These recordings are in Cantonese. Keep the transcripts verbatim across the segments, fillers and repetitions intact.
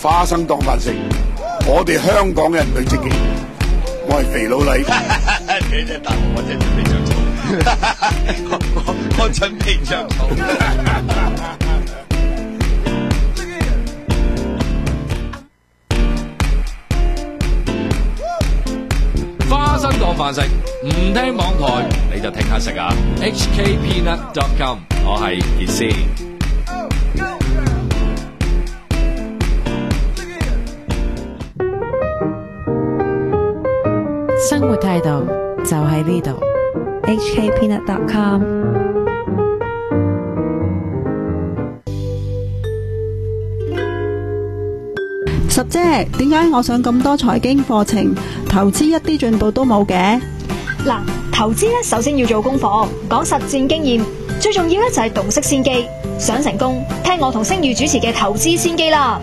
花生當飯食，我哋香港人最積極。我係肥佬黎， 你真係答我，我真係準備着草，我我我準備着草。 花生當飯食，唔聽網台你就聽下食啊 ！H K Peanut dot com， 我係傑斯。 生活態度就喺呢度 ，H K Peanut dot com。 十姐，點解我上咁多財經課程，投資一啲進步都冇嘅？ 嗱，投資咧首先要做功課，講實戰經驗，最重要咧就係洞悉先機。想成功，聽我同星宇主持嘅投資先機啦。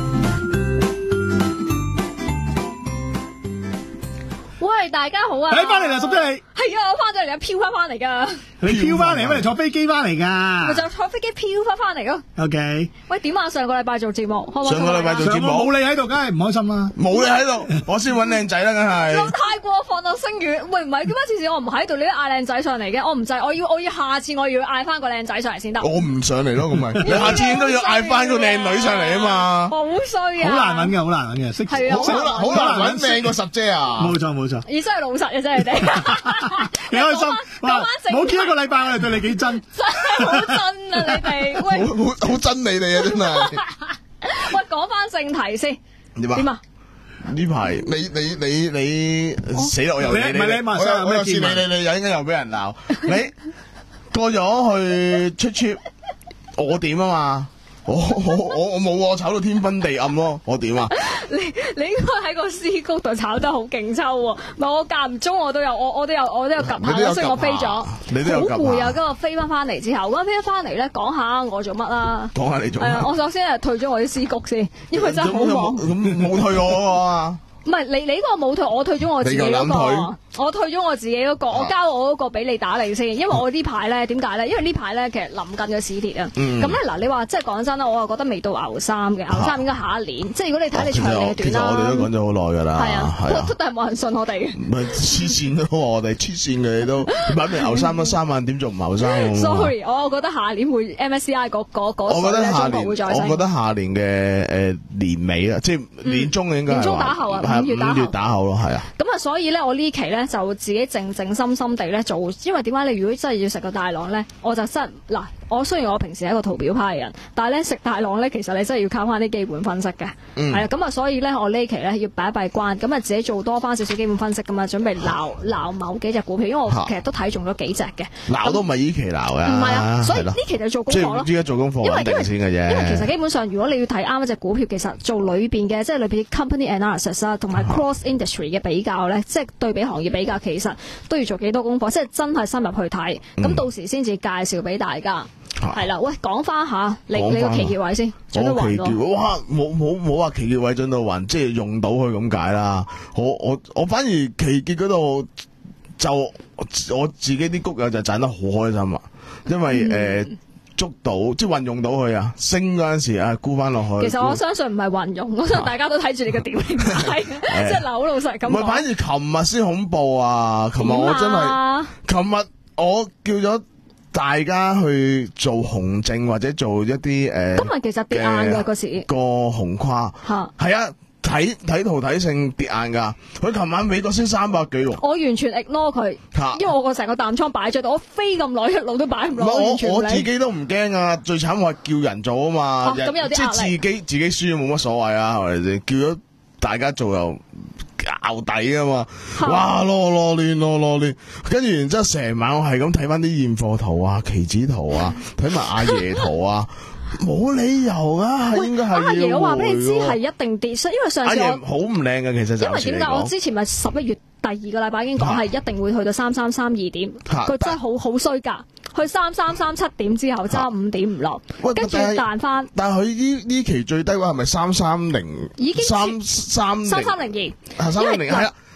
喂，大家好啊！ 你翻嚟啦，十姐你係啊，我翻咗嚟啊，飄翻翻嚟噶。 你飄翻嚟，咪坐飛機翻嚟噶？ 咪就坐飛機飄翻翻嚟咯。 O K。 喂，點啊？上個禮拜做節目， 上個禮拜做節目冇你喺度，梗係唔開心啦。 冇你喺度，我先揾靚仔啦，梗係。 太過分啦，星宇。喂，唔係點解次次我唔喺度，你都嗌靚仔上嚟嘅？我唔制，我要我要下次我要嗌翻個靚仔上嚟先得。 我唔上嚟咯，咁咪你下次應該要嗌翻個靚女上嚟啊嘛。 好衰啊！ 好難揾嘅，好難揾嘅，識係啊， 好難揾靚過十姐啊！ 冇錯冇錯。 而真係老實嘅啫，你哋。 你開心。冇見一個禮拜，我哋對你幾真。 真係好真啊！你哋喂， 好好好真你哋啊！真係。 喂，講翻正題先。 點啊？ 點啊？ 呢排你你你你死啦！我又你唔係你馬上我又試你你你又應該又俾人鬧。你過咗去出 trip，我點啊嘛？我我我我冇我炒到天昏地暗咯，我點啊？ 你你應該喺個屍谷度炒得好勁抽喎，唔係我間唔中我都有我我都有我都有及下，所以我飛咗， 你都有及下， 好攰啊！跟住我飛翻翻嚟之後，咁飛翻嚟咧講下我做乜啦？ 講下你做乜？ 係啊，我首先係退咗我啲屍谷先，因為真係好忙。 咁冇退我嗰個啊？ 唔係你你嗰個冇退，我退咗我自己嗰個，我退咗我自己嗰個，我交我嗰個俾你打理先，因為我呢排咧點解咧？因為呢排咧其實臨近嘅史鐵啊，咁咧嗱，你話即係講真啦，我又覺得未到牛三嘅，牛三應該下一年，即係如果你睇你長嘅短啦。 其實我哋都講咗好耐㗎啦， 係啊，都都係冇人信我哋嘅。 唔係黐線都話我哋黐線嘅你都，擺明牛三都三萬點做唔牛三 Sorry，我覺得下年會 M S C I 嗰嗰嗰我覺得下年， 會再升。 我覺得下年嘅誒年尾啊，即係年中應該係年中打後啊，五月打後。 五月打後咯，係啊。 咁啊，所以咧，我呢期咧就自己靜靜心心地咧做，因為點解你如果真係要食個大浪咧，我就真嗱，我雖然我平時係一個圖表派嘅人，但係咧食大浪咧，其實你真係要靠翻啲基本分析嘅，係啊，咁啊，所以咧我呢期咧要擺一閉關，咁啊自己做多翻少少基本分析咁啊，準備鬧鬧某幾隻股票，因為我其實都睇中咗幾隻嘅。 鬧都唔係依期鬧嘅， 唔係啊，所以呢期就做功課咯。 即係依家做功課， 因為因為先嘅啫。 因為其實基本上，如果你要睇啱一隻股票，其實做裏邊嘅即係裏邊 company analysis 啊，同埋 cross industry 嘅比較咧，即係對比行業比較，其實都要做幾多功課，即係真係深入去睇，咁、嗯、到時先至介紹俾大家。係啦、啊，喂，講翻下你你個奇傑位先，進到雲喎。 哇，冇冇冇話奇傑位進到雲，即係用到佢咁解啦。我我我反而奇傑嗰度就我自己啲谷友就賺得好開心啊，因為誒。嗯呃捉到即係運用到佢啊，升嗰陣時啊沽翻落去。 其實我相信唔係運用，我相信大家都睇住你個點嚟睇，即係嗱好老實咁講。 唔係，反而琴日先恐怖啊！琴日我真係，琴日我叫咗大家去做紅證或者做一啲誒。呃、今日其實跌硬嘅嗰時個紅跨嚇係啊。睇睇圖睇性跌硬噶，佢琴晚美國升三百幾喎。 我完全 ignore 佢，因為我個成個淡倉擺咗度，我飛咁耐一路都擺唔落。 我我自己都唔驚啊，最慘我係叫人做啊嘛， 咁、啊、有啲壓力。 即係自己自己輸冇乜所謂啊，係咪先？叫咗大家做又拗底啊嘛，哇囉囉攣囉囉攣，跟住然之後成晚我係咁睇翻啲現貨圖啊、期指圖啊，睇埋阿爺圖啊。冇理由啊，應該係阿爺我話俾你知係一定跌，因為上次我好唔靚嘅，其實就因為點解我之前咪十一月第二個禮拜已經講係一定會去到三三三二點，佢真係好好衰格，去三三三七點之後揸五點唔落，跟住彈翻。 但係佢呢呢期最低位係咪三三零？ 已經三三三三零二， 三三零係啦。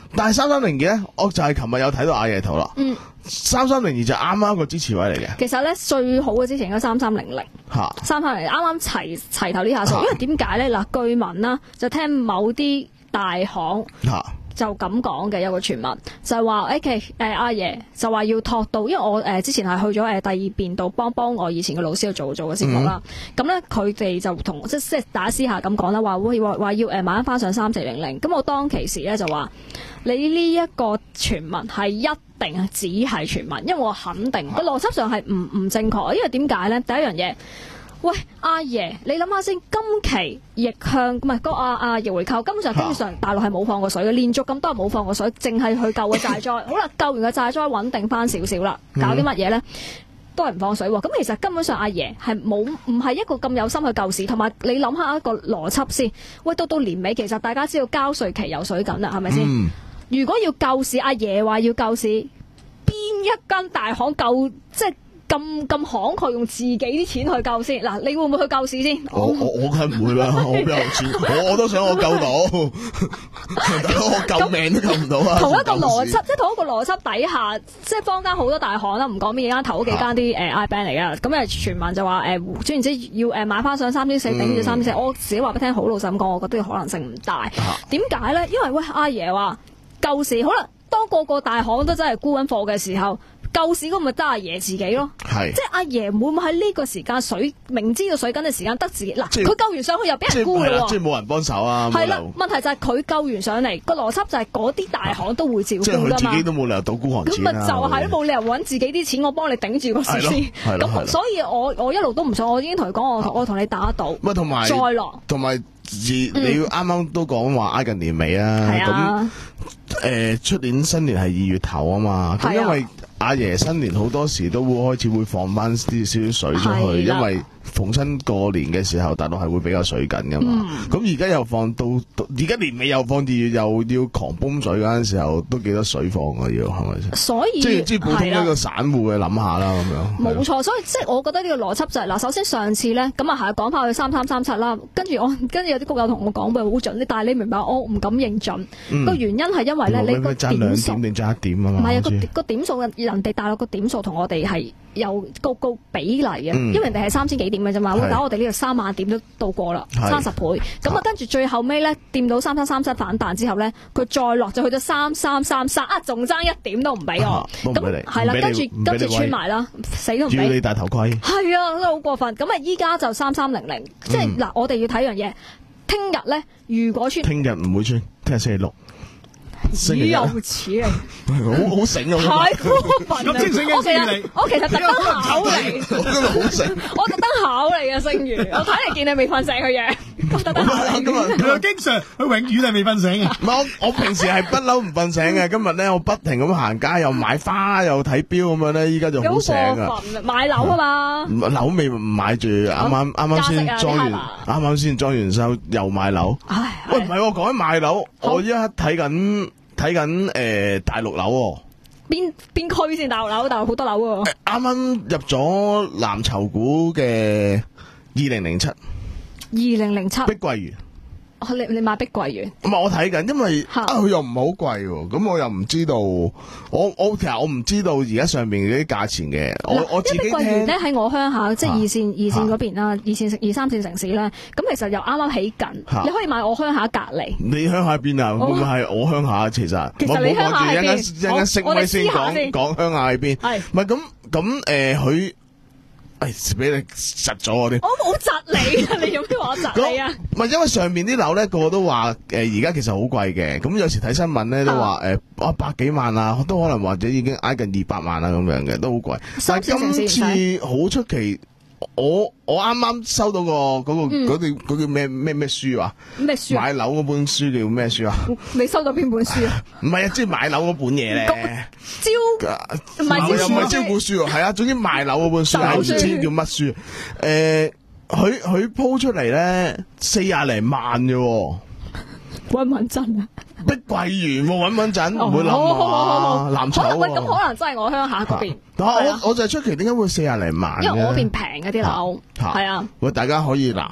但係三三零二咧，我就係琴日有睇到阿爺圖啦。 嗯， 三三零二就啱啱個支持位嚟嘅。 其實咧最好嘅之前應該三三零零， 嚇三三零零啱啱齊齊頭呢下數，因為點解咧嗱？據聞啦，就聽某啲大行嚇。 就咁講嘅，有個傳聞就係話誒，其誒阿爺就話要托到，因為我誒、呃、之前係去咗誒、呃、第二邊度幫幫我以前嘅老師去做做嘅節目啦。咁咧佢哋就同即即大家私下咁講啦，話會話話要誒買翻上三四零零。咁我當其時咧就話你呢一個傳聞係一定係只係傳聞，因為我肯定個邏輯上係唔唔正確。因為點解咧？第一樣嘢。喂，阿爺，你諗下先，今期逆向唔係個阿阿逆回購，根本上基本上大陸係冇放過水嘅，連續咁多日冇放過水，淨係去救個債災。好啦，救完個債災穩定翻少少啦，搞啲乜嘢咧？都係唔放水喎。咁其實根本上阿爺係冇唔係一個咁有心去救市，同埋你諗下一個邏輯先。喂，到到年尾其實大家知道交稅期有水緊啦，係咪先？嗯、如果要救市，阿爺話要救市，邊一間大行救即係？咁咁慷慨用自己啲錢去救先，嗱，你會唔會去救市先？ 我我我梗係唔會啦，我邊有錢？我我都想我救到，我救命都救唔到啊！ 同一個邏輯，即係同一個邏輯底下，即係坊間好多大行啦，唔講邊間頭嗰幾間啲誒 I bank 嚟噶，咁誒傳聞就話誒，總言之要誒買翻上三千四頂住三千四，我自己話俾你聽，好老實咁講，我覺得可能性唔大。點解咧？因為喂阿爺話救市，好啦，當個個大行都真係沽緊貨嘅時候。救市嗰咪得阿爺自己咯， 係即係阿爺會唔會喺呢個時間水明知道水緊嘅時間得自己嗱，佢救完上去又俾人沽咯， 即係冇人幫手啊！ 係啦，問題就係佢救完上嚟個邏輯就係嗰啲大行都會照顧㗎嘛， 即係佢自己都冇理由倒孤寒錢咁咪就係都冇理由揾自己啲錢，我幫你頂住個市先。咁所以我我一路都唔想，我已經同佢講，我我同你打賭， 咪同埋再落， 同埋你要啱啱都講話挨近年尾啊，咁誒出年新年係二月頭啊嘛，咁因為。阿爺新年好多時都會開始會放翻啲少少水出去，因為逢親過年嘅時候，大陸係會比較水緊噶嘛。咁而家又放到，而家年尾又放啲，又要狂泵水嗰陣時候，都幾多水放啊？要係咪先？ 所以即係即係普通一個散戶嘅諗下啦，咁樣。 冇錯，所以即係我覺得呢個邏輯就係、是、嗱，首先上次咧，咁啊係講翻去三三三七啦，跟住我跟住有啲谷友同我講，佢好準，但係你明白我唔敢認準。個、嗯、原因係因為咧，你個點數唔係啊個個點數人哋大陸個點數同我哋係有高高比例嘅，嗯、因為人哋係三千幾點嘅啫嘛，會打我哋呢度三萬點都到過啦，三十倍。咁啊，跟住最後尾咧，掂到三三三七反彈之後咧，佢再落就去到三三三三啊，仲爭一點都唔俾我。咁係啦，跟住跟住穿埋啦，死都唔俾。 要你戴頭盔。係啊，真係好過分。咁啊，依家就三三零零，即係嗱，我哋要睇樣嘢。聽日咧，如果穿， 聽日唔會穿，聽日星期六。 只有此嚟， 好好醒啊！ 太過分啦！ 咁醒嘅星嚟， 我其實特登考嚟， 我今日好醒， 我特登考嚟嘅星如，我睇嚟見你未瞓醒嘅樣，我特登考嚟。 佢又經常，佢永遠係未瞓醒嘅。 唔係我，我平時係不嬲唔瞓醒嘅。今日咧，我不停咁行街，又買花，又睇錶咁樣咧，依家就好醒啊！ 買樓啊嘛， 樓未唔買住，啱啱啱啱先裝完，啱啱先裝完修，又買樓。喂，唔係我講緊買樓，我依家睇緊。睇緊誒大陸樓喎， 邊邊區先大陸樓？大陸好多樓喎。 啱啱入咗藍籌股嘅二零零七，二零零七， 碧桂園。 你你買碧桂園？ 唔係我睇緊，因為啊佢又唔係好貴喎，咁我又唔知道，我我其實我唔知道而家上面嗰啲價錢嘅，我我自己聽。碧桂園咧喺我鄉下，即係二線二線嗰邊啦，二線二三線城市咧，咁其實又啱啱起緊，你可以買我鄉下隔離。 你鄉下邊啊？會唔會係我鄉下？其實其實你鄉下喺邊？ 一陣一陣識咪先講講鄉下喺邊？係唔係咁咁誒？佢誒俾你窒咗我啲。 我冇窒你啊！你有咩話我窒你啊？ 唔係因為上面啲樓咧，個個都話誒而家其實好貴嘅，咁有時睇新聞咧都話誒啊百幾萬啊，都可能或者已經挨近二百萬啊咁樣嘅，都好貴。但係今次好出奇，我我啱啱收到個嗰個嗰叫嗰叫咩咩咩書啊？咩書？買樓嗰本書叫咩書啊？ 你收到邊本書啊？ 唔係啊，即係買樓嗰本嘢咧。 招唔係又唔係招股書啊？係啊，總之賣樓嗰本書係唔知叫乜書。誒，佢佢鋪出嚟咧四廿零萬嘅， 穩唔穩陣啊？ 碧桂園穩唔穩陣？唔會冧啊！藍籌喂，咁可能真係我鄉下嗰邊。 但係我我就係出奇點解會四廿零萬？ 因為我嗰邊平嘅啲樓，係啊。 喂，大家可以嗱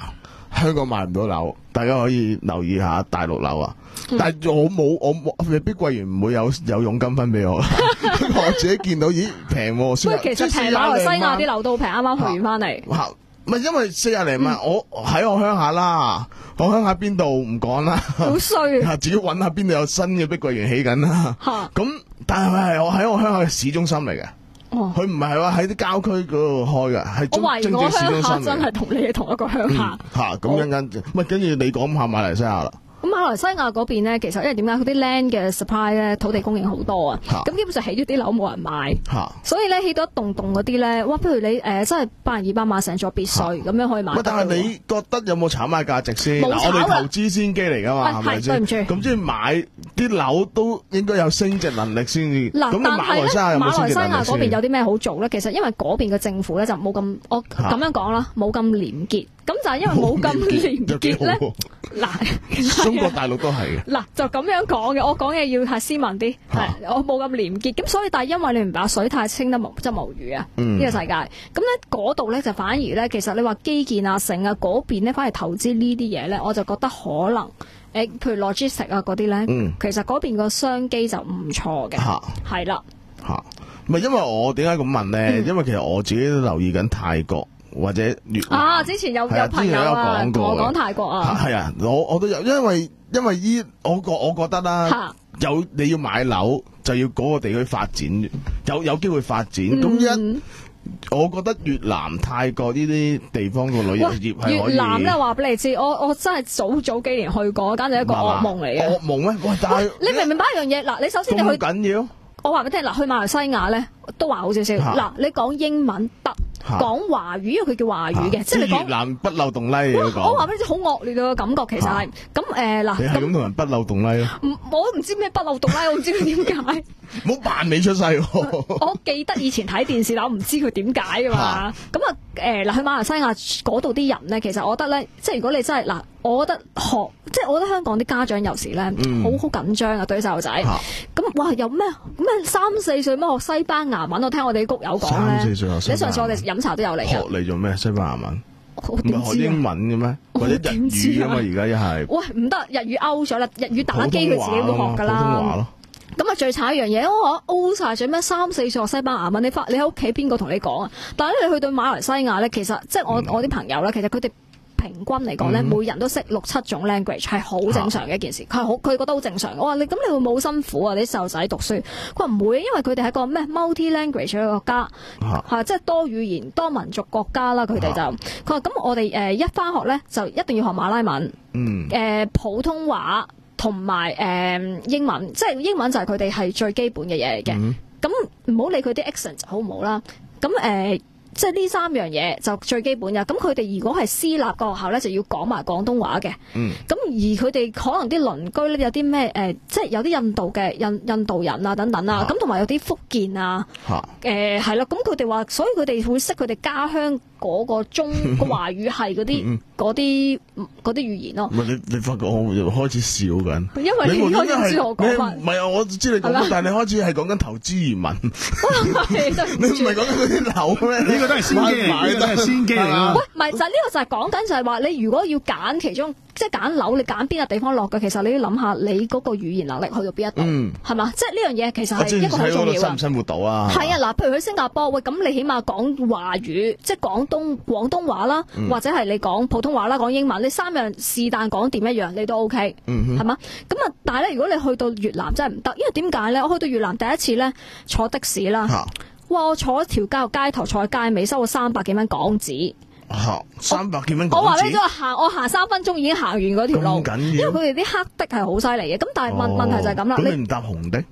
香港買唔到樓，大家可以留意下大陸樓啊。 嗯、 但係我冇，我冇，碧桂園唔會有有佣金分俾我。我自己見到，咦平喎！ 喂，其實平馬來西亞啲樓都平，啱啱去完翻嚟。 嚇，唔係因為四廿零萬， 嗯、 我喺我鄉下啦，我鄉下邊度唔講啦。 好衰啊！ 自己揾下邊度有新嘅碧桂園起緊啦。嚇，咁但係佢係我喺我鄉下嘅市中心嚟嘅。哦，佢唔係話喺啲郊區嗰度開嘅，係我懷疑我鄉下真係同你係同一個鄉下。 嚇，咁一陣，喂，跟住你講下馬來西亞啦。 咁馬來西亞嗰邊咧，其實因為點解佢啲 land 嘅 supply 咧，土地供應好多啊，咁基本上起咗啲樓冇人買，所以咧起到一棟棟嗰啲咧，哇！不如你誒真係百零二百萬成座別墅咁樣可以買得。 但係你覺得有冇炒賣價值先？ 冇炒啊！ 我哋投資先機嚟㗎嘛，係咪先？ 對唔住。 咁即係買啲樓都應該有升值能力先至。 嗱， 咁馬來西亞有冇升值能力先？ 馬來西亞嗰邊有啲咩好做咧？其實因為嗰邊嘅政府咧就冇咁，我咁樣講啦，冇咁廉潔。咁就係因為冇咁廉潔咧，嗱， 中國大陸都係嘅。 嗱，就咁樣講嘅，我講嘢要係斯文啲，係我冇咁廉潔。咁所以但係因為你唔把水太清得無即係無魚啊，呢個世界。咁咧嗰度咧就反而咧，其實你話基建啊、城啊嗰邊咧，反而投資呢啲嘢咧，我就覺得可能誒，譬如 logistic 啊嗰啲咧，其實嗰邊個商機就唔錯嘅，係啦。 嚇，唔係因為我點解咁問咧？因為其實我自己都留意緊泰國。或者越南啊！之前有有朋友啊，同我講泰國啊， 係啊，我我都有，因為因為依我覺我覺得啦，有你要買樓就要嗰個地區發展，有有機會發展。咁一，我覺得越南、泰國呢啲地方個旅遊業係可以。 越南咧話俾你知，我我真係早早幾年去過，簡直係一個噩夢嚟嘅。 噩夢咩？喂，但係你明唔明白一樣嘢？嗱，你首先你去緊要。 我話俾你聽，嗱，去馬來西亞咧都話好少少。嗱，你講英文得。講華語，因為佢叫華語嘅，即係你講越南不漏洞拉嚟講。 我話俾你知，好惡劣嘅感覺，其實係咁誒嗱。 你係咁同人不漏洞拉咯？ 我唔知咩不漏洞拉，我唔知佢點解。 唔好扮未出世。 我記得以前睇電視，但我唔知佢點解㗎嘛。咁啊誒嗱，去馬來西亞嗰度啲人咧，其實我覺得咧，即係如果你真係嗱，我覺得學，即係我覺得香港啲家長有時咧，好好緊張啊，對細路仔。咁哇，有咩咩三四歲咩學西班牙文？我聽我哋啲谷友講咧。 三四歲學西班牙文。 你上次我哋飲茶都有嚟㗎。 學嚟做咩？西班牙文？ 唔係學英文嘅咩？或者日語啊嘛？而家一係。 喂，唔得，日語 out 咗啦，日語打機佢自己會學㗎啦。 普通話咯。 咁啊，最慘一樣嘢，我 O 晒咗咩？三四歲學西班牙文，你翻你喺屋企邊個同你講啊？但係咧，你去到馬來西亞咧，其實即係我、嗯、我啲朋友咧，其實佢哋平均嚟講咧，嗯、每人都識六七種 language 係好正常嘅一件事。佢係好，佢覺得好正常。我話你咁，你會冇辛苦啊？你啲細路仔讀書，佢話唔會，因為佢哋係個咩 multi language 嘅國家，係即係多語言、多民族國家啦。佢哋就佢話咁，我哋誒一翻學咧就一定要學馬拉文，誒、嗯呃、普通話。同埋誒英文，即係英文就係佢哋係最基本嘅嘢嚟嘅。咁唔好理佢啲 accent 好唔好啦。咁誒、呃，即係呢三樣嘢就最基本嘅。咁佢哋如果係私立個學校咧，就要講埋廣東話嘅。咁、嗯、而佢哋可能啲鄰居咧有啲咩誒，即係有啲印度嘅印印度人啊等等啊。咁同埋有啲福建啊，誒係啦。咁佢哋話，所以佢哋會識佢哋家鄉嗰個中個華語係嗰啲嗰啲嗰啲語言咯。 唔係你你發覺我開始笑緊， 因為你開始知我講法。 唔係啊，我知你講乜，但係你開始係講緊投資移民。你唔係講緊嗰啲樓咩？ 呢個都係先機嚟，都係先機嚟啊！ 喂，唔係就係呢個就係講緊就係話你如果要揀其中。即係揀樓，你揀邊個地方落嘅，其實你要諗下你嗰個語言能力去到邊一度，係嘛、嗯？即係呢樣嘢其實係一個好重要嘅。 生唔生活到啊？ 係啊，嗱，譬如去新加坡，喂，咁你起碼講華語，即係廣東廣東話啦，嗯、或者係你講普通話啦，講英文，你三樣是但講掂一樣，你都 OK，係嘛、嗯？咁啊，但係咧，如果你去到越南真係唔得，因為點解咧？我去到越南第一次咧坐的士啦，啊、哇！我坐一條街街頭坐喺街尾，收咗三百幾蚊港紙。 吓，三百幾蚊港紙。 我話俾你知，我行我行三分鐘已經行完嗰條路，因為佢哋啲黑的係好犀利嘅。咁但係問、哦、問題就係咁啦。 咁你唔搭紅的？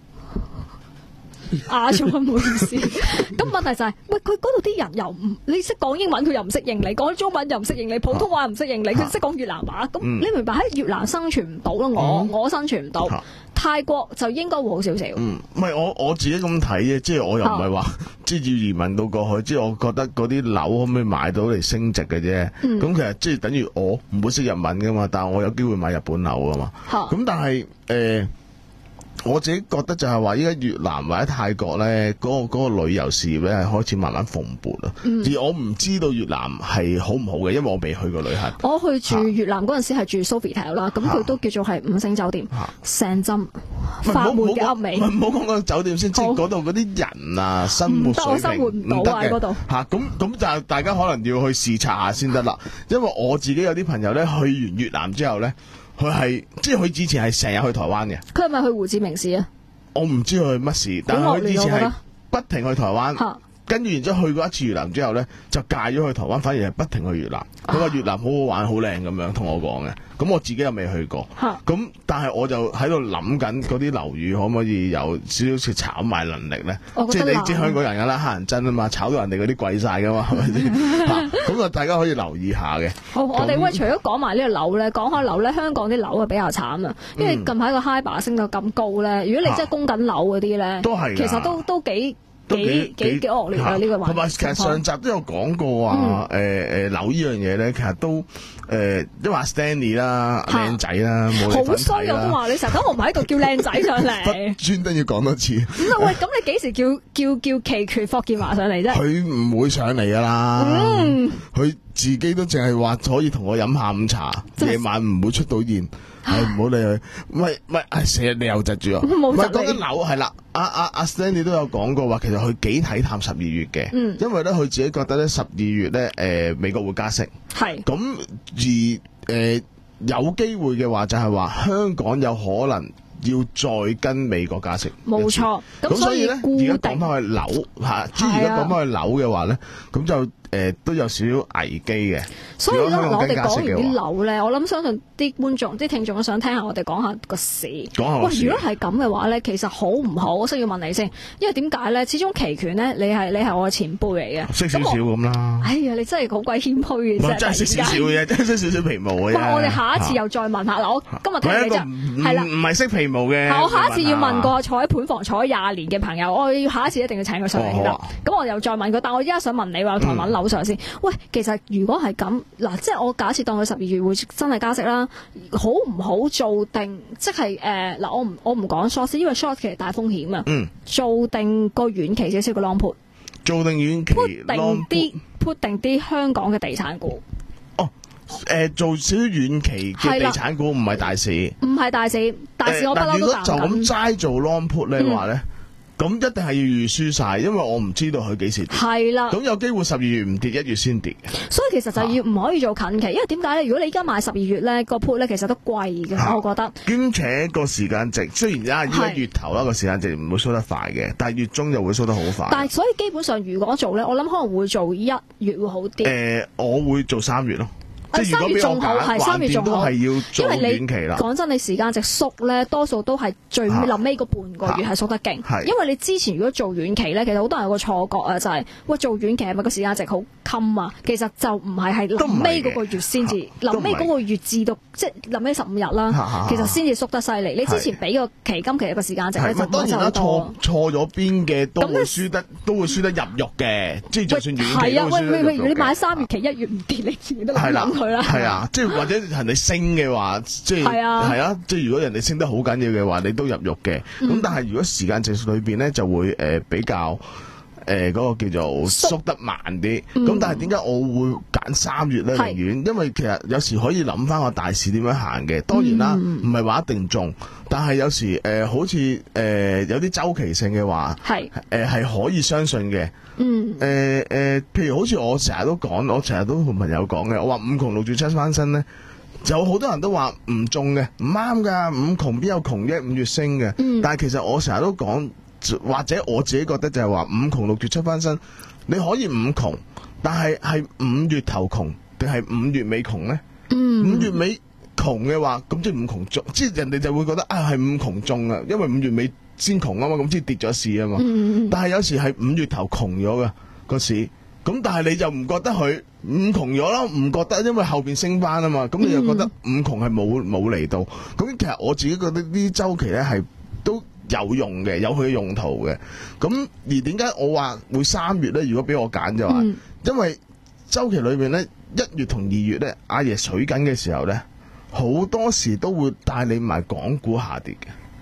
啊，仲唔好意思。咁問題就係、是，喂，佢嗰度啲人又唔，你識講英文佢又唔識應你，講中文又唔識應你，普通話又唔識應你，佢識講越南話。咁、嗯、你明白喺越南生存唔到咯？我、嗯、我生存唔到。啊、泰國就應該會好少少。嗯， 唔係我我自己咁睇嘅，即係我又唔係話即係要移民到過去，即係我覺得嗰啲樓可唔可以買到嚟升值嘅啫。咁、嗯、其實即係等於我唔會識日文噶嘛，但係我有機會買日本樓噶嘛。咁、啊、但係誒。呃我自己覺得就係話，依家越南或者泰國咧，嗰、個嗰、個旅遊事業咧係開始慢慢蓬勃啦。 嗯、 而我唔知道越南係好唔好嘅，因為我未去過旅行。 我去住越南嗰陣時係住 Sofitel 啦，咁佢都叫做係五星酒店，成陣法門嘅噏味。 唔好講個酒店先，即係嗰度嗰啲人啊，生活水平唔得，我生活唔到啊嗰度。 嚇，咁咁就大家可能要去視察下先得啦。因為我自己有啲朋友咧，去完越南之後咧。佢係即係佢之前係成日去台灣嘅。佢係咪去胡志明市啊？我唔知佢乜事，但係佢之前係不停去台灣，跟住然之後去過一次越南之後咧，就戒咗去台灣，反而係不停去越南。佢話越南好好玩、好靚咁樣同我講嘅。咁我自己又未去過。咁但係我就喺度諗緊嗰啲樓宇可唔可以有少少似炒賣能力咧？即係你知香港人㗎啦，黑人憎啊嘛，炒到人哋嗰啲貴晒㗎嘛，係咪先？咁啊，大家可以留意下嘅。好，我哋喂，除咗講埋呢個樓咧，講開樓咧，香港啲樓係比較慘啊，因為近排個 HIBOR 升到咁高咧，如果你真係供緊樓嗰啲咧，都係其實都都幾。幾幾幾惡劣啊！呢個環境同埋其實上集都有講過話，誒誒樓呢樣嘢咧，其實都誒，因為阿 Stanley 啦，靚仔啦，冇你份睇啦。好衰啊！我話你成日講我唔喺度叫靚仔上嚟，專登要講多次。咁喂，咁你幾時叫叫叫期權霍建華上嚟啫？佢唔會上嚟噶啦，佢自己都淨係話可以同我飲下午茶，夜晚唔會出到現。係唔好理佢，唔係唔係，成日你又窒住我。唔係講緊樓係啦，阿阿阿 Stanley 都有講過話，其實佢幾睇淡十二月嘅，嗯、因為咧佢自己覺得咧十二月咧誒、呃、美國會加息，係咁而誒、呃、有機會嘅話就係話香港有可能要再跟美國加息，冇錯。咁所以咧而家講翻去樓嚇，即係而家講翻去樓嘅話咧，咁就。誒、呃、都有少少危機嘅，所以咧我哋講完啲樓咧，我諗相信啲觀眾、啲聽眾都想聽下我哋講下個市。講下個市。喂，如果係咁嘅話咧，其實好唔好？我需要問你先，因為點解咧？始終期權咧，你係你係我嘅前輩嚟嘅，識少少咁啦。哎呀，你真係好鬼謙虛嘅啫，真係識少少嘅，真係識少少皮毛嘅啫。我哋下一次又再問下嗱，我今日聽你就係啦，唔係識皮毛嘅。我下一次要問個坐喺盤房坐咗廿年嘅朋友，我要下一次一定要請佢上嚟啦。咁我又再問佢，但我依家想問你話同埋問樓上先。喂，其實如果係咁嗱，即係我假設當佢十二月會真係加息啦，好唔好做定？即係誒嗱，我唔我唔講 short，因為 short 其實大風險啊。嗯，做定個遠期少少嘅 long put，做定遠期 long put，put 定啲 put 定啲香港嘅地產股。哦，誒、呃，做少少遠期嘅地產股唔係大市，唔係大市，大市我不嬲都淡緊。就咁齋做 long put 咧話咧。嗯咁一定係要預輸晒，因為我唔知道佢幾時跌。係啦，咁有機會十二月唔跌，一月先跌。所以其實就要唔可以做近期，因為點解咧？如果你而家買十二月咧個 put 咧，其實都貴嘅，啊、我覺得。兼且個時間值雖然而家月頭啦個時間值唔會縮得快嘅，但係月中就會縮得好快。但係所以基本上如果做咧，我諗可能會做一月會好啲。誒、呃，我會做三月咯。三月仲好，係三月仲好，因為你講真，你時間值縮咧，多數都係最臨尾嗰半個月係縮得勁。因為你之前如果做遠期咧，其實好多人有個錯覺啊，就係喂做遠期係咪個時間值好襟啊？其實就唔係，係臨尾嗰個月先至，臨尾嗰個月至到即係臨尾十五日啦，其實先至縮得犀利。你之前俾個期金其實個時間值咧就冇咁多。錯咗邊嘅都會輸得，都會輸得入肉嘅，即係就算遠期都會輸得入肉嘅。係啊，喂喂喂，你買三月期一月唔跌，你自己都諗諗佢。係啊，即係或者人哋升嘅話，即係係啊，係啊，即係如果人哋升得好緊要嘅話，你都入肉嘅。咁、嗯、但係如果時間值裏邊咧，就會誒、呃、比較誒嗰、呃那個叫做縮得慢啲。咁、嗯、但係點解我會揀三月咧？寧願是因為其實有時可以諗翻個大市點樣行嘅。當然啦，唔係話一定中，但係有時誒、呃、好似誒、呃、有啲周期性嘅話，係誒係可以相信嘅。嗯，誒誒、呃呃，譬如好似我成日都講，我成日都同朋友講嘅，我話五窮六絕七翻身咧，有好多人都話唔中嘅，唔啱噶，五窮邊有窮啫，五月升嘅。嗯、但係其實我成日都講，或者我自己覺得就係話五窮六絕七翻身，你可以五窮，但係係五月頭窮定係五月尾窮咧？嗯，五月尾窮嘅話，咁即係五窮中，即係人哋就會覺得啊係五窮中啊，因為五月尾先窮啊嘛，咁即係跌咗市啊嘛。嗯、但係有時係五月頭窮咗嘅個市，咁但係你就唔覺得佢五窮咗啦，唔覺得，因為後邊升翻啊嘛，咁你又覺得五窮係冇冇嚟到。咁其實我自己覺得呢啲週期咧係都有用嘅，有佢嘅用途嘅。咁而點解我話會三月咧？如果俾我揀就話，嗯、因為週期裏邊咧一月同二月咧，阿爺水緊嘅時候咧，好多時都會帶你埋港股下跌嘅。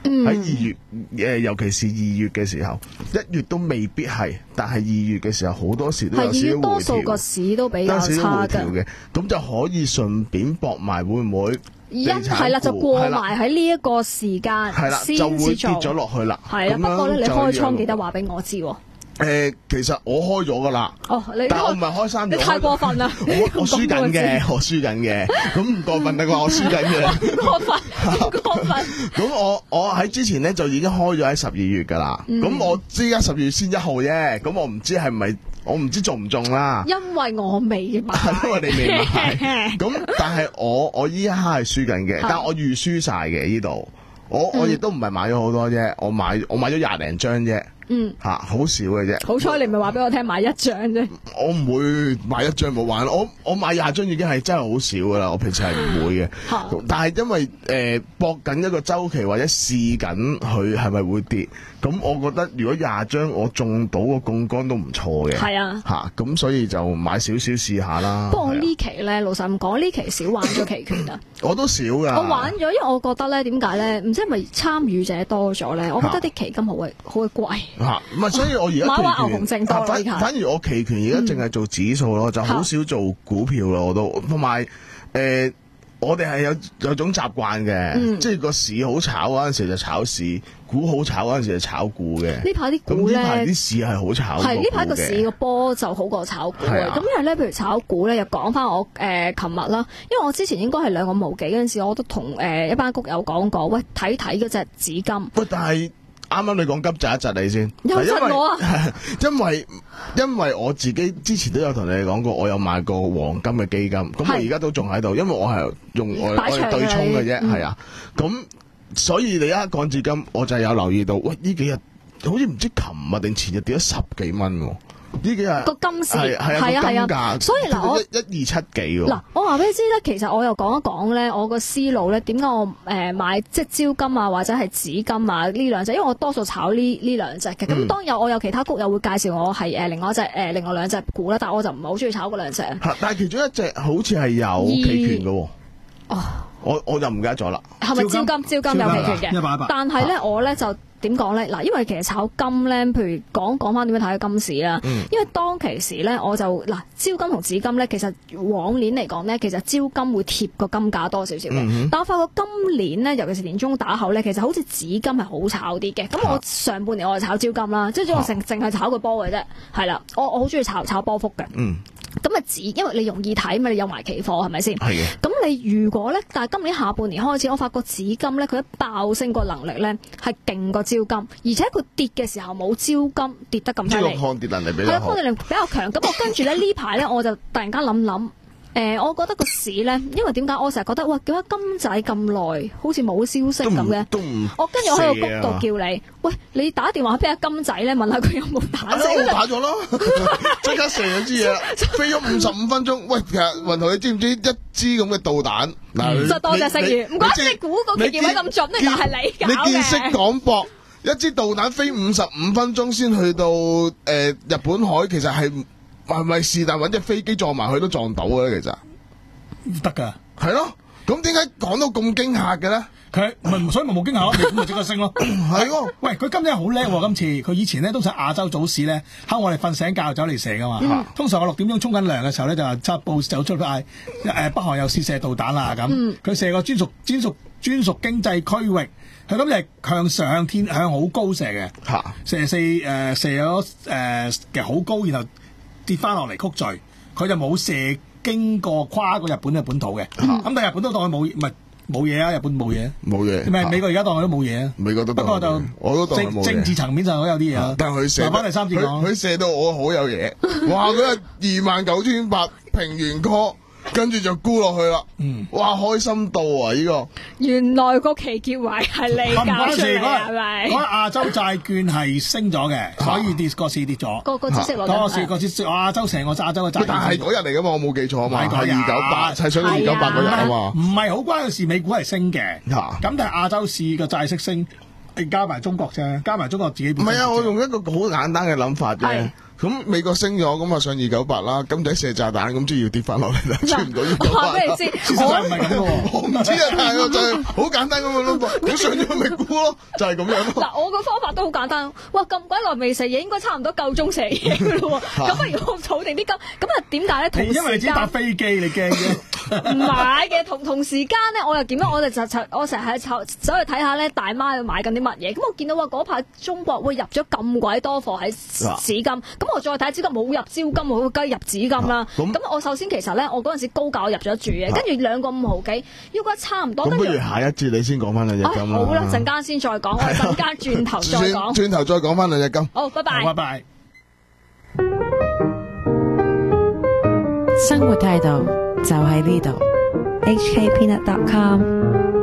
喺二月誒，尤其是二月嘅時候，一月都未必係，但係二月嘅時候好多時都有少少回調， 多數個市都比較差嘅， 咁就可以順便搏埋會唔會？ 一係啦，就過埋喺呢一個時間， 係啦，就會跌咗落去啦。 係啦，不過咧，你開倉記得話俾我知。 誒，其實我開咗噶啦。哦，你但係我唔係開三日。 你太過分啦！ 我我輸緊嘅，我輸緊嘅。咁唔過分啦，我輸緊嘅。 過分，過分。 咁我我喺之前咧就已經開咗喺十二月噶啦。咁我知而家十二月先一號啫。咁我唔知係咪。我唔知中唔中啦， 因為我未買， 因為你未買。咁但係我我依家係輸緊嘅，但係我預輸晒嘅呢度。我、嗯、我亦都唔係買咗好多啫，我買我買咗廿零張啫。嗯，吓好少嘅啫。 好彩你唔係話俾我聽買一張啫。 我唔會買一張冇玩，我我買廿張已經係真係好少噶啦。我平時係唔會嘅，但係因為誒搏緊一個周期或者試緊佢係咪會跌。咁我覺得如果廿張我中到個槓桿都唔錯嘅，係啊，吓咁所以就買少少試下啦。 不過我呢期咧，老實咁講，呢期少玩咗期權啊。 我都少噶。 我玩咗，因為我覺得咧，點解咧？唔知係咪參與者多咗咧？我覺得啲期金好鬼好鬼貴。 吓，唔係，所以我而家買牛熊證多反反而我期權而家淨係做指數咯，就好少做股票咯。我都同埋誒。我哋係有有種習慣嘅，嗯、即係個市好炒嗰陣時就炒市，股好炒嗰陣時就炒股嘅。呢排啲股咧， 呢排啲市係好炒。 係呢排個市個波就好過炒股嘅。咁、啊、因為咧，譬如炒股咧，又講翻我誒琴日啦，因為我之前應該係兩個無幾嗰陣時，我都同誒、呃、一班谷友講過，喂睇睇嗰隻紫金。 喂，但係。啱啱你講急窒一窒你先， 有窒我啊！ 因為因為我自己之前都有同你哋講過，我有買過黃金嘅基金，咁我而家都仲喺度，因為我係用我我係對沖嘅啫，係啊，咁所以你一講至金，我就有留意到，喂呢幾日好似唔知琴日定前日跌咗十幾蚊喎。呢幾日個金市係係啊係啊， 所以嗱我一一二七幾喎。 嗱我話俾你知咧，其實我又講一講咧，我個思路咧點解我誒、呃、買即係招金啊或者係紫金啊呢兩隻，因為我多數炒呢呢兩隻嘅。咁、嗯、當有我有其他谷友會介紹我係誒、呃、另外一隻誒、呃、另外兩隻股啦，但係我就唔係好中意炒嗰兩隻。 但係其中一隻好似係有期權嘅喎。哦，我我就唔記得咗啦。 係咪招金？招金有期權嘅，一百一百。但係咧，我咧就。點講咧？嗱，因為其實炒金咧，譬如講講翻點樣睇個金市啦。嗯、因為當其時咧，我就嗱，招金同紫金咧，其實往年嚟講咧，其實招金會貼個金價多少少嘅。嗯、哼但我發覺今年咧，尤其是年中打後咧，其實好似紫金係好炒啲嘅。咁我上半年我就炒招金啦，即係我淨淨係炒個波嘅啫。係啦，我我好中意炒炒波幅嘅。嗯。咁啊紫，因為你容易睇嘛，你有埋期貨係咪先？係嘅。咁你如果咧，但係今年下半年開始，我發覺紫金咧，佢一爆升個能力咧係勁過招金，而且佢跌嘅時候冇招金跌得咁犀利。 即係個抗跌能力比較好。 係啊，抗跌能力比較強。咁我跟住咧呢排咧，我就突然間諗諗。誒、呃，我覺得個市咧，因為點解我成日覺得，哇，點解金仔咁耐，好似冇消息咁嘅？我跟住我喺個谷度叫你，喂，你打電話俾阿金仔咧，問下佢有冇打咗？ 我打咗咯，即刻射咗支嘢，飛咗五十五分鐘。喂，其實雲圖你知唔知一支咁嘅導彈？嗱， 就多謝食魚，唔怪之你估個期位咁準咧，就係你搞嘅。 你見識廣博，一支導彈飛五十五分鐘先去到誒、呃、日本海，其實係。係咪是但揾隻飛機撞埋去都撞到嘅咧？其實得噶， 係咯。咁點解講到咁驚嚇嘅咧？ 佢唔所以咪冇驚嚇咯，咁咪即刻升咯。係喎，喂，佢今日好叻喎！今次佢以前咧都喺亞洲早市咧，喺我哋瞓醒覺走嚟射噶嘛。嗯、通常我六點鐘沖緊涼嘅時候咧，就話七報走出嗌誒北韓又試射導彈啦咁。佢、嗯、射個專屬專屬專屬經濟區域，佢今日向上天向好高射嘅，啊、射四誒、呃、射咗誒嘅好高，然後。跌翻落嚟曲序，佢就冇射經過跨過日本嘅本土嘅，咁、嗯、但係日本都當佢冇，唔係冇嘢啊！日本冇嘢，冇嘢。唔係美國而家當佢都冇嘢啊！美國都不過就我都當政政治層面上都有啲嘢啊。但係佢射翻第三次講，佢射到我好有嘢，哇！佢係二萬九千八平原 call。跟住就沽落去啦，嗯，哇，開心到啊！呢、這個原來個期結位係你搞出嚟係咪？ 嗰亞洲債券係升咗嘅，所以跌個市跌咗。 個個知識攞個市個市亞洲成個亞洲嘅債券。 但係嗰日嚟噶嘛？我冇記錯啊嘛，係二九八，係上到二九八嗰日啊嘛。 唔係好關嘅事，美股係升嘅。咁、啊、但係亞洲市個債息升， 你加埋中國啫，加埋中國自己。 唔係啊，我用一個好簡單嘅諗法啫。咁美國升咗，咁啊上二九八啦，咁就射炸彈，咁即係要跌翻落嚟啦，出唔到二九八。 我話俾你知， 事實上唔係咁嘅喎， 我唔知啊，但係我就係好簡單咁嘅諗法，咁上咗咪沽咯，就係咁樣咯。 嗱，我個方法都好簡單，哇咁鬼耐未食嘢，應該差唔多夠鐘食嘢嘅咯喎，咁不如我儲定啲金，咁啊點解咧？同時間因為你自己搭飛機，你驚嘅。 唔買嘅，同同時間咧，我又點樣？我哋就就我成日喺走走去睇下咧，大媽要買緊啲乜嘢？咁我見到話嗰排中國會入咗咁鬼多貨喺紙金，咁我再睇下紙金冇入招金，我梗係入紙金啦。咁我首先其實咧，我嗰陣時高價我入咗注嘅，跟住兩個五毫幾，應該差唔多。 咁不如下一節你先講翻兩隻金啦。 好啦，陣間先再講，我哋陣間轉頭再講。 轉頭再講翻兩隻金。 好，拜拜。 拜拜。 生活態度就喺呢度。H K Peanut dot com